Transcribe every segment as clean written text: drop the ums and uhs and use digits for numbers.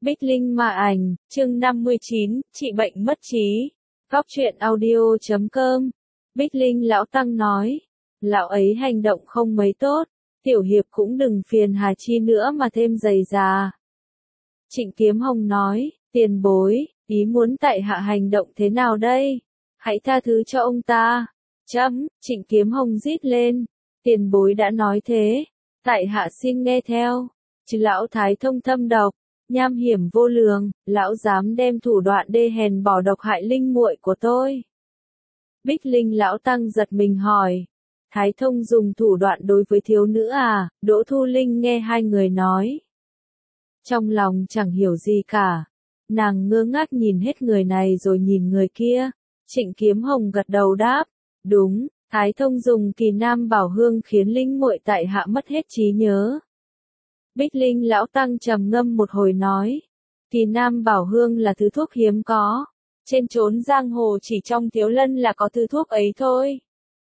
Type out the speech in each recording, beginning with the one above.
Bích Linh mà ảnh, chương 59, trị bệnh mất trí. Góc truyện audio.com. Bích Linh lão tăng nói, lão ấy hành động không mấy tốt, tiểu hiệp cũng đừng phiền Hà Chi nữa mà thêm dày già. Trịnh Kiếm Hồng nói, tiền bối, ý muốn tại hạ hành động thế nào đây? Hãy tha thứ cho ông ta. Trịnh Kiếm Hồng rít lên, tiền bối đã nói thế, tại hạ xin nghe theo. Chứ lão thái thông thâm độc, nham hiểm vô lường, lão dám đem thủ đoạn đê hèn bỏ độc hại linh muội của tôi. Bích Linh lão tăng giật mình hỏi, Thái thông dùng thủ đoạn đối với thiếu nữ à? Đỗ Thu Linh nghe hai người nói, trong lòng chẳng hiểu gì cả, nàng ngơ ngác nhìn hết người này rồi nhìn người kia. Trịnh Kiếm Hồng gật đầu đáp, đúng, Thái thông dùng kỳ nam bảo hương khiến linh muội tại hạ mất hết trí nhớ. Bích Linh lão tăng trầm ngâm một hồi nói, kỳ nam bảo hương là thứ thuốc hiếm có, trên chốn giang hồ chỉ trong Thiếu Lân là có thứ thuốc ấy thôi.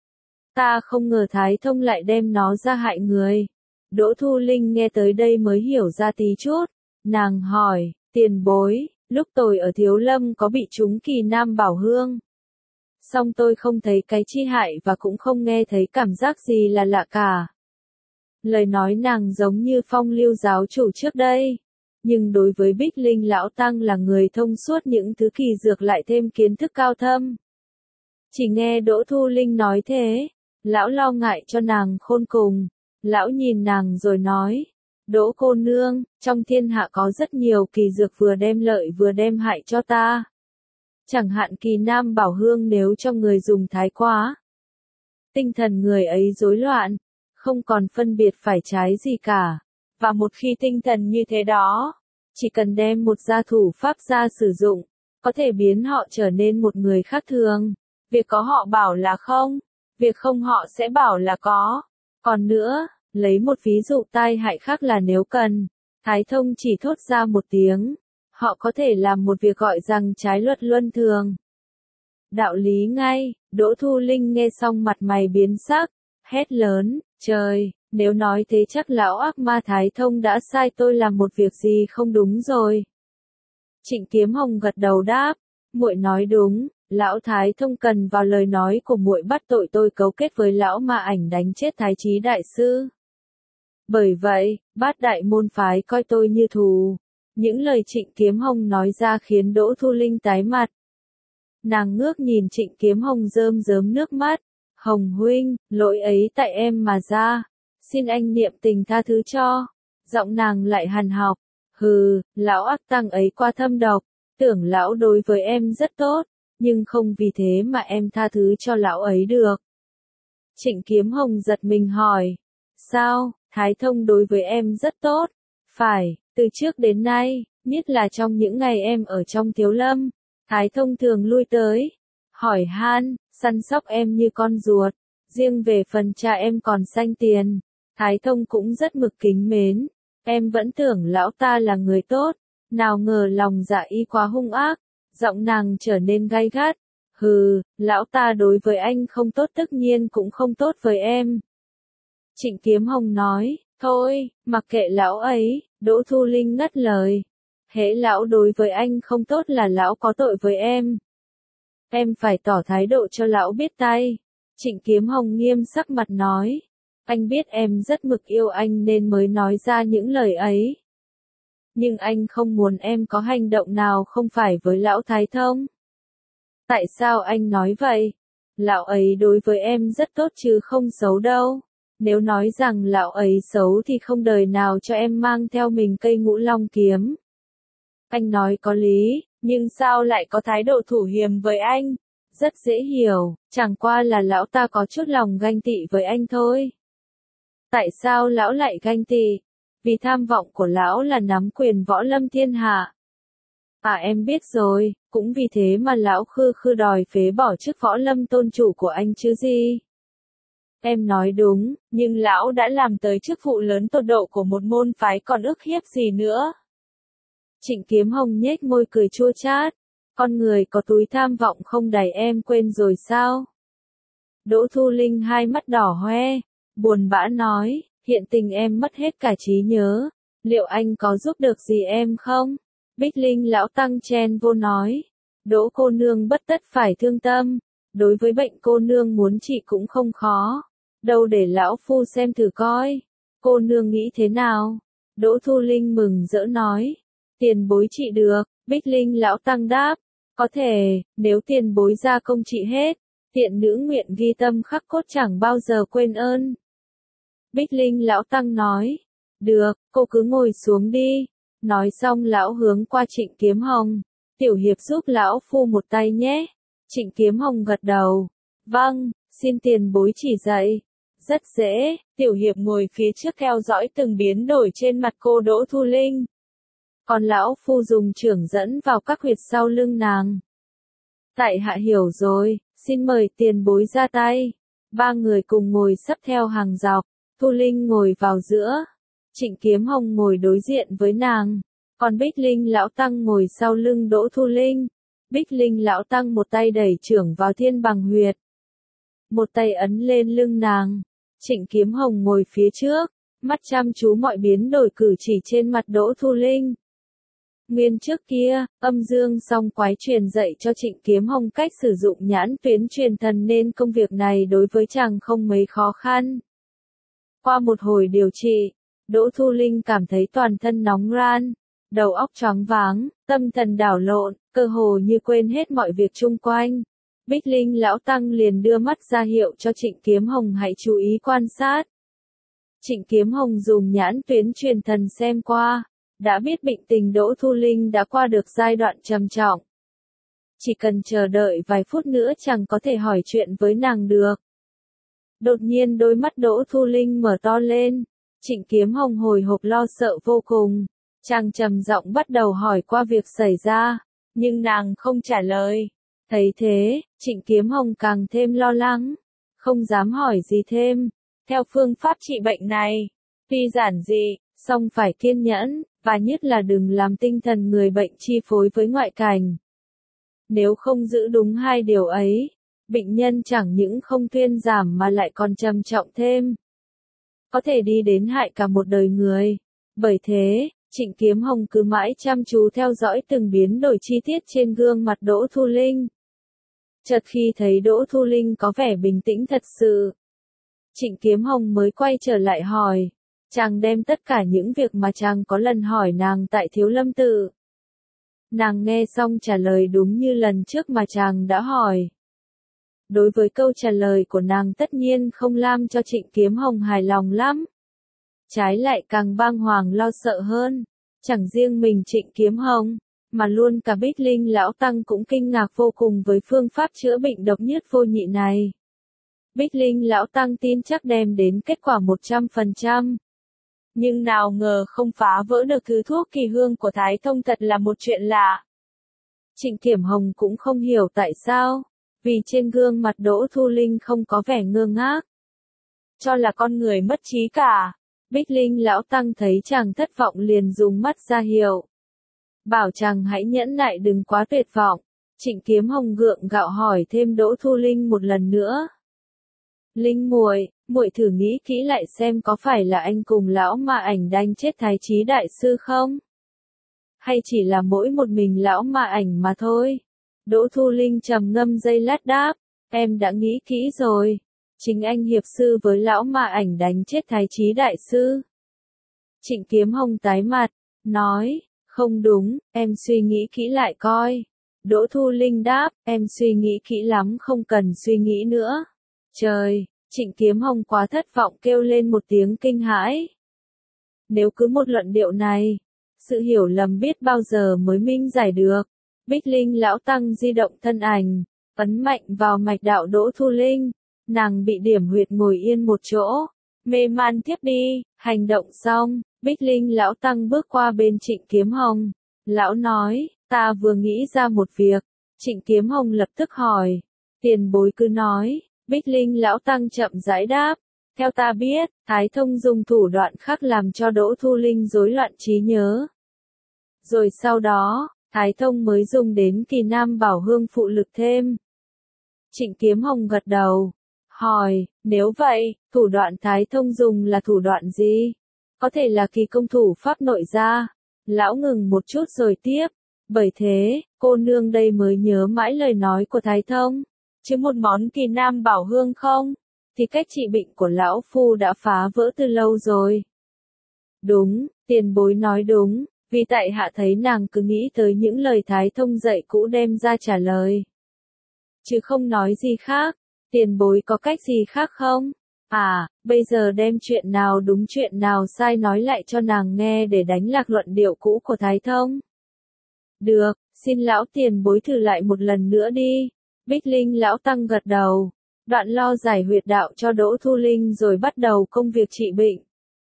Ta không ngờ Thái thông lại đem nó ra hại người. Đỗ Thu Linh nghe tới đây mới hiểu ra tí chút, nàng hỏi, tiền bối, lúc tôi ở Thiếu Lâm có bị trúng kỳ nam bảo hương. Song tôi không thấy cái chi hại và cũng không nghe thấy cảm giác gì là lạ cả. Lời nói nàng giống như Phong Lưu giáo chủ trước đây, nhưng đối với Bích Linh lão tăng là người thông suốt những thứ kỳ dược lại thêm kiến thức cao thâm. Chỉ nghe Đỗ Thu Linh nói thế, lão lo ngại cho nàng khôn cùng, lão nhìn nàng rồi nói, Đỗ cô nương, trong thiên hạ có rất nhiều kỳ dược vừa đem lợi vừa đem hại cho ta. Chẳng hạn kỳ nam bảo hương nếu cho người dùng thái quá, tinh thần người ấy rối loạn, không còn phân biệt phải trái gì cả. Và một khi tinh thần như thế đó, chỉ cần đem một gia thủ pháp ra sử dụng, có thể biến họ trở nên một người khác thường. Việc có họ bảo là không, việc không họ sẽ bảo là có. Còn nữa, lấy một ví dụ tai hại khác là nếu cần, Thái thông chỉ thốt ra một tiếng, họ có thể làm một việc gọi rằng trái luật luân thường. Đạo lý ngay. Đỗ Thu Linh nghe xong mặt mày biến sắc, hét lớn, trời, nếu nói thế chắc lão ác ma Thái thông đã sai tôi làm một việc gì không đúng rồi. Trịnh Kiếm Hồng gật đầu đáp, muội nói đúng, lão Thái thông cần vào lời nói của muội bắt tội tôi cấu kết với lão ma ảnh đánh chết Thái Chí đại sư. Bởi vậy, Bát đại môn phái coi tôi như thù. Những lời Trịnh Kiếm Hồng nói ra khiến Đỗ Thu Linh tái mặt. Nàng ngước nhìn Trịnh Kiếm Hồng rơm rớm nước mắt, Hồng huynh, lỗi ấy tại em mà ra, xin anh niệm tình tha thứ cho. Giọng nàng lại hằn học, hừ, lão ác tăng ấy qua thâm độc, tưởng lão đối với em rất tốt, nhưng không vì thế mà em tha thứ cho lão ấy được. Trịnh Kiếm Hồng giật mình hỏi, sao, Thái thông đối với em rất tốt? Phải, từ trước đến nay, nhất là trong những ngày em ở trong Thiếu Lâm, Thái thông thường lui tới, hỏi han, săn sóc em như con ruột, riêng về phần cha em còn xanh tiền, Thái thông cũng rất mực kính mến, em vẫn tưởng lão ta là người tốt, nào ngờ lòng dạ y quá hung ác, giọng nàng trở nên gay gắt, hừ, lão ta đối với anh không tốt tất nhiên cũng không tốt với em. Trịnh Kiếm Hồng nói, thôi, mặc kệ lão ấy. Đỗ Thu Linh ngắt lời, hễ lão đối với anh không tốt là lão có tội với em. Em phải tỏ thái độ cho lão biết tay. Trịnh Kiếm Hồng nghiêm sắc mặt nói, anh biết em rất mực yêu anh nên mới nói ra những lời ấy. Nhưng anh không muốn em có hành động nào không phải với lão Thái thông. Tại sao anh nói vậy? Lão ấy đối với em rất tốt chứ không xấu đâu. Nếu nói rằng lão ấy xấu thì không đời nào cho em mang theo mình cây Ngũ Long kiếm. Anh nói có lý, nhưng sao lại có thái độ thủ hiềm với anh? Rất dễ hiểu, chẳng qua là lão ta có chút lòng ganh tị với anh thôi. Tại sao lão lại ganh tị? Vì tham vọng của lão là nắm quyền võ lâm thiên hạ. À em biết rồi, cũng vì thế mà lão khư đòi phế bỏ chức võ lâm tôn chủ của anh chứ gì. Em nói đúng, nhưng lão đã làm tới chức vụ lớn tột độ của một môn phái còn ức hiếp gì nữa. Trịnh Kiếm Hồng nhếch môi cười chua chát, con người có túi tham vọng không đầy em quên rồi sao? Đỗ Thu Linh hai mắt đỏ hoe, buồn bã nói, hiện tình em mất hết cả trí nhớ, liệu anh có giúp được gì em không? Bích Linh lão tăng chen vô nói. Đỗ cô nương bất tất phải thương tâm. Đối với bệnh cô nương muốn trị cũng không khó. Đâu để lão phu xem thử coi. Cô nương nghĩ thế nào? Đỗ Thu Linh mừng rỡ nói. Tiền bối trị được. Bích Linh lão tăng đáp. Có thể, nếu tiền bối ra công trị hết. Tiện nữ nguyện ghi tâm khắc cốt chẳng bao giờ quên ơn. Bích Linh lão tăng nói. Được, cô cứ ngồi xuống đi. Nói xong lão hướng qua Trịnh Kiếm Hồng. Tiểu hiệp giúp lão phu một tay nhé. Trịnh Kiếm Hồng gật đầu. Vâng, xin tiền bối chỉ dạy. Rất dễ, tiểu hiệp ngồi phía trước theo dõi từng biến đổi trên mặt cô Đỗ Thu Linh. Còn lão phu dùng chưởng dẫn vào các huyệt sau lưng nàng. Tại hạ hiểu rồi, xin mời tiền bối ra tay. Ba người cùng ngồi sắp theo hàng dọc, Thu Linh ngồi vào giữa. Trịnh Kiếm Hồng ngồi đối diện với nàng. Còn Bích Linh lão tăng ngồi sau lưng Đỗ Thu Linh. Bích Linh lão tăng một tay đẩy chưởng vào thiên bằng huyệt. Một tay ấn lên lưng nàng. Trịnh Kiếm Hồng ngồi phía trước, mắt chăm chú mọi biến đổi cử chỉ trên mặt Đỗ Thu Linh. Nguyên trước kia, âm dương song quái truyền dạy cho Trịnh Kiếm Hồng cách sử dụng nhãn tuyến truyền thần nên công việc này đối với chàng không mấy khó khăn. Qua một hồi điều trị, Đỗ Thu Linh cảm thấy toàn thân nóng ran, đầu óc choáng váng, tâm thần đảo lộn, cơ hồ như quên hết mọi việc chung quanh. Bích Linh lão tăng liền đưa mắt ra hiệu cho Trịnh Kiếm Hồng hãy chú ý quan sát. Trịnh Kiếm Hồng dùng nhãn tuyến truyền thần xem qua, đã biết bệnh tình Đỗ Thu Linh đã qua được giai đoạn trầm trọng. Chỉ cần chờ đợi vài phút nữa chẳng có thể hỏi chuyện với nàng được. Đột nhiên đôi mắt Đỗ Thu Linh mở to lên, Trịnh Kiếm Hồng hồi hộp lo sợ vô cùng. Chàng trầm giọng bắt đầu hỏi qua việc xảy ra, nhưng nàng không trả lời. Thấy thế, Trịnh Kiếm Hồng càng thêm lo lắng, không dám hỏi gì thêm. Theo phương pháp trị bệnh này, tuy giản dị, song phải kiên nhẫn, và nhất là đừng làm tinh thần người bệnh chi phối với ngoại cảnh. Nếu không giữ đúng hai điều ấy, bệnh nhân chẳng những không thuyên giảm mà lại còn trầm trọng thêm. Có thể đi đến hại cả một đời người. Bởi thế, Trịnh Kiếm Hồng cứ mãi chăm chú theo dõi từng biến đổi chi tiết trên gương mặt Đỗ Thu Linh. Chợt khi thấy Đỗ Thu Linh có vẻ bình tĩnh thật sự, Trịnh Kiếm Hồng mới quay trở lại hỏi. Chàng đem tất cả những việc mà chàng có lần hỏi nàng tại Thiếu Lâm Tự. Nàng nghe xong trả lời đúng như lần trước mà chàng đã hỏi. Đối với câu trả lời của nàng tất nhiên không làm cho Trịnh Kiếm Hồng hài lòng lắm. Trái lại càng bàng hoàng lo sợ hơn. Chẳng riêng mình Trịnh Kiếm Hồng, mà luôn cả Bích Linh lão tăng cũng kinh ngạc vô cùng với phương pháp chữa bệnh độc nhất vô nhị này. Bích Linh lão tăng tin chắc đem đến kết quả 100%. Nhưng nào ngờ không phá vỡ được thứ thuốc kỳ hương của Thái Thông thật là một chuyện lạ. Trịnh Kiếm Hồng cũng không hiểu tại sao, vì trên gương mặt Đỗ Thu Linh không có vẻ ngơ ngác. Cho là con người mất trí cả. Bích Linh lão tăng thấy chàng thất vọng liền dùng mắt ra hiệu. Bảo chàng hãy nhẫn nại đừng quá tuyệt vọng. Trịnh Kiếm Hồng gượng gạo hỏi thêm Đỗ Thu Linh một lần nữa. Linh muội, muội thử nghĩ kỹ lại xem có phải là anh cùng lão Ma Ảnh đánh chết Thái Chí đại sư không? Hay chỉ là mỗi một mình lão Ma Ảnh mà thôi? Đỗ Thu Linh trầm ngâm giây lát đáp, em đã nghĩ kỹ rồi. Chính anh hiệp sư với lão Ma Ảnh đánh chết Thái Chí đại sư. Trịnh Kiếm Hồng tái mặt, nói, không đúng, em suy nghĩ kỹ lại coi. Đỗ Thu Linh đáp, em suy nghĩ kỹ lắm không cần suy nghĩ nữa. Trời, Trịnh Kiếm Hồng quá thất vọng kêu lên một tiếng kinh hãi. Nếu cứ một luận điệu này, sự hiểu lầm biết bao giờ mới minh giải được. Bích Linh lão tăng di động thân ảnh, ấn mạnh vào mạch đạo Đỗ Thu Linh. Nàng bị điểm huyệt ngồi yên một chỗ, mê man thiếp đi. Hành động xong, Bích Linh lão tăng bước qua bên Trịnh Kiếm Hồng. Lão nói, ta vừa nghĩ ra một việc. Trịnh Kiếm Hồng lập tức hỏi, tiền bối cứ nói. Bích Linh lão tăng chậm rãi đáp, theo ta biết, Thái Thông dùng thủ đoạn khác làm cho Đỗ Thu Linh rối loạn trí nhớ. Rồi sau đó, Thái Thông mới dùng đến Kỳ Nam Bảo Hương phụ lực thêm. Trịnh Kiếm Hồng gật đầu, hỏi, nếu vậy, thủ đoạn Thái Thông dùng là thủ đoạn gì? Có thể là kỳ công thủ pháp nội gia, Lão ngừng một chút rồi tiếp. Bởi thế, cô nương đây mới nhớ mãi lời nói của Thái Thông. Chứ một món kỳ nam bảo hương không, thì cách trị bệnh của lão phu đã phá vỡ từ lâu rồi. Đúng, tiền bối nói đúng, vì tại hạ thấy nàng cứ nghĩ tới những lời Thái Thông dạy cũ đem ra trả lời. Chứ không nói gì khác, tiền bối có cách gì khác không? À, bây giờ đem chuyện nào đúng chuyện nào sai nói lại cho nàng nghe để đánh lạc luận điệu cũ của Thái Thông. Được, xin lão tiền bối thử lại một lần nữa đi. Bích Linh lão tăng gật đầu, đoạn lo giải huyệt đạo cho Đỗ Thu Linh rồi bắt đầu công việc trị bệnh.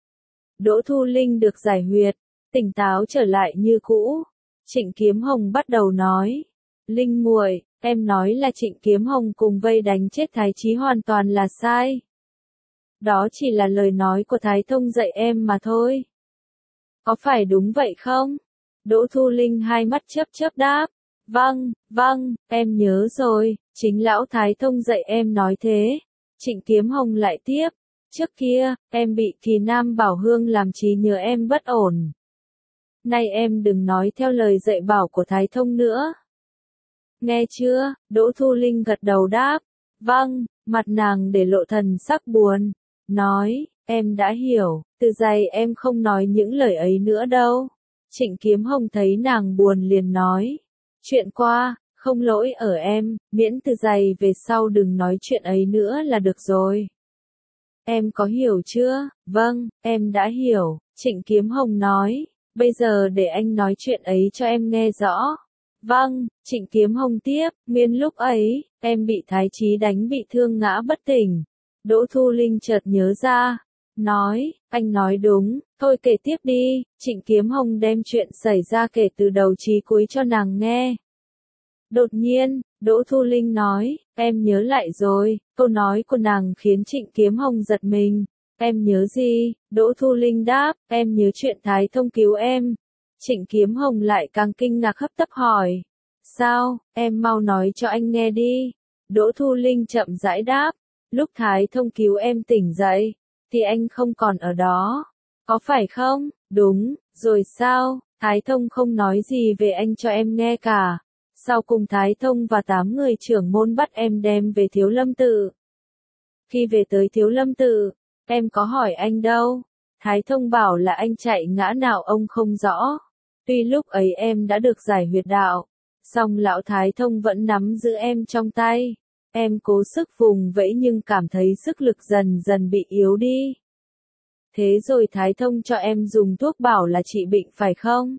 Đỗ Thu Linh được giải huyệt, tỉnh táo trở lại như cũ. Trịnh Kiếm Hồng bắt đầu nói, Linh muội, em nói là Trịnh Kiếm Hồng cùng vây đánh chết Thái Chí hoàn toàn là sai. Đó chỉ là lời nói của Thái Thông dạy em mà thôi. Có phải đúng vậy không? Đỗ Thu Linh hai mắt chớp chớp đáp. Vâng, em nhớ rồi, chính lão Thái Thông dạy em nói thế. Trịnh Kiếm Hồng lại tiếp. Trước kia, em bị Kỳ Nam Bảo Hương làm trí nhớ em bất ổn. Nay em đừng nói theo lời dạy bảo của Thái Thông nữa. Nghe chưa? Đỗ Thu Linh gật đầu đáp. Vâng, mặt nàng để lộ thần sắc buồn. Nói, em đã hiểu, từ giày em không nói những lời ấy nữa đâu. Trịnh Kiếm Hồng thấy nàng buồn liền nói. Chuyện qua, không lỗi ở em, miễn từ giày về sau đừng nói chuyện ấy nữa là được rồi. Em có hiểu chưa? Vâng, em đã hiểu, Trịnh Kiếm Hồng nói. Bây giờ để anh nói chuyện ấy cho em nghe rõ. Vâng, Trịnh Kiếm Hồng tiếp, nguyên lúc ấy, em bị Thái Chí đánh bị thương ngã bất tỉnh. Đỗ Thu Linh chợt nhớ ra, nói, anh nói đúng, thôi kể tiếp đi. Trịnh Kiếm Hồng đem chuyện xảy ra kể từ đầu chí cuối cho nàng nghe. Đột nhiên, Đỗ Thu Linh nói, em nhớ lại rồi. Câu nói của nàng khiến Trịnh Kiếm Hồng giật mình. Em nhớ gì? Đỗ Thu Linh đáp, em nhớ chuyện Thái Thông cứu em. Trịnh Kiếm Hồng lại càng kinh ngạc hấp tấp hỏi. Sao, em mau nói cho anh nghe đi. Đỗ Thu Linh chậm rãi đáp, lúc Thái Thông cứu em tỉnh dậy, thì anh không còn ở đó. Có phải không? Đúng, rồi sao? Thái Thông không nói gì về anh cho em nghe cả. Sau cùng Thái Thông và 8 người trưởng môn bắt em đem về Thiếu Lâm Tự. Khi về tới Thiếu Lâm Tự, em có hỏi anh đâu. Thái Thông bảo là anh chạy ngã nào ông không rõ. Tuy lúc ấy em đã được giải huyệt đạo, song lão Thái Thông vẫn nắm giữ em trong tay. Em cố sức vùng vẫy nhưng cảm thấy sức lực dần dần bị yếu đi. Thế rồi Thái Thông cho em dùng thuốc bảo là trị bệnh phải không?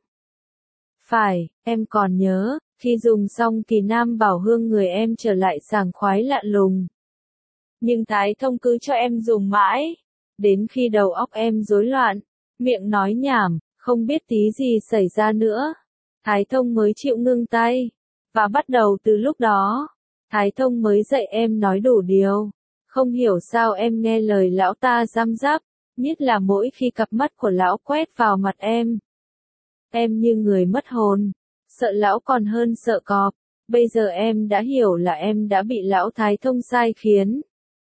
Phải, em còn nhớ, khi dùng xong Kỳ Nam Bảo Hương người em trở lại sảng khoái lạ lùng. Nhưng Thái Thông cứ cho em dùng mãi, đến khi đầu óc em rối loạn, miệng nói nhảm, không biết tí gì xảy ra nữa. Thái Thông mới chịu ngưng tay, và bắt đầu từ lúc đó, Thái Thông mới dạy em nói đủ điều. Không hiểu sao em nghe lời lão ta răm rắp, nhất là mỗi khi cặp mắt của lão quét vào mặt em. Em như người mất hồn, sợ lão còn hơn sợ cọp. Bây giờ em đã hiểu là em đã bị lão Thái Thông sai khiến.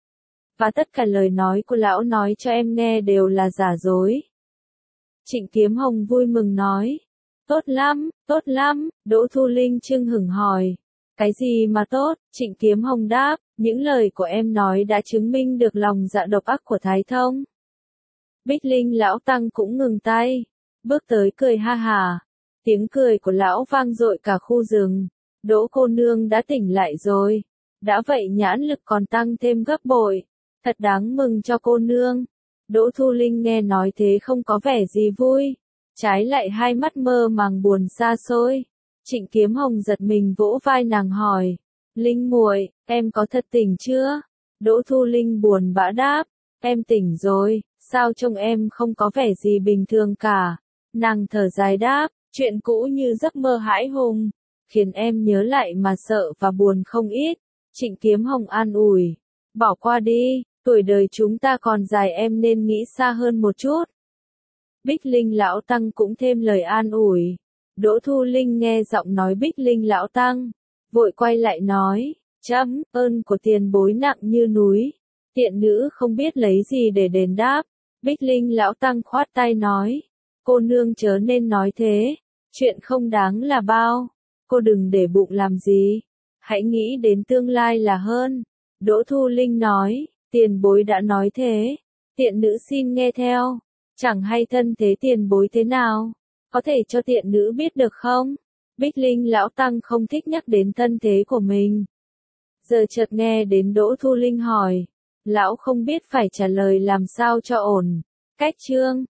Và tất cả lời nói của lão nói cho em nghe đều là giả dối. Trịnh Kiếm Hồng vui mừng nói. Tốt lắm, Đỗ Thu Linh chưng hửng hỏi. Cái gì mà tốt? Trịnh Kiếm Hồng đáp, những lời của em nói đã chứng minh được lòng dạ độc ác của Thái Thông. Bích Linh lão tăng cũng ngừng tay, bước tới cười ha hà. Tiếng cười của lão vang dội cả khu rừng. Đỗ cô nương đã tỉnh lại rồi. Đã vậy nhãn lực còn tăng thêm gấp bội. Thật đáng mừng cho cô nương. Đỗ Thu Linh nghe nói thế không có vẻ gì vui. Trái lại hai mắt mơ màng buồn xa xôi. Trịnh Kiếm Hồng giật mình vỗ vai nàng hỏi. Linh muội, em có thật tỉnh chưa? Đỗ Thu Linh buồn bã đáp. Em tỉnh rồi, sao trông em không có vẻ gì bình thường cả? Nàng thở dài đáp, chuyện cũ như giấc mơ hãi hùng, khiến em nhớ lại mà sợ và buồn không ít. Trịnh Kiếm Hồng an ủi. Bỏ qua đi, tuổi đời chúng ta còn dài em nên nghĩ xa hơn một chút. Bích Linh lão tăng cũng thêm lời an ủi. Đỗ Thu Linh nghe giọng nói Bích Linh lão tăng, vội quay lại nói, chấm, ơn của tiền bối nặng như núi. Tiện nữ không biết lấy gì để đền đáp. Bích Linh lão tăng khoát tay nói, Cô nương chớ nên nói thế, chuyện không đáng là bao, cô đừng để bụng làm gì, hãy nghĩ đến tương lai là hơn. Đỗ Thu Linh nói, tiền bối đã nói thế, tiện nữ xin nghe theo, chẳng hay thân thế tiền bối thế nào, có thể cho tiện nữ biết được không? Bích Linh lão tăng không thích nhắc đến thân thế của mình. Giờ chợt nghe đến Đỗ Thu Linh hỏi, lão không biết phải trả lời làm sao cho ổn. Cách chương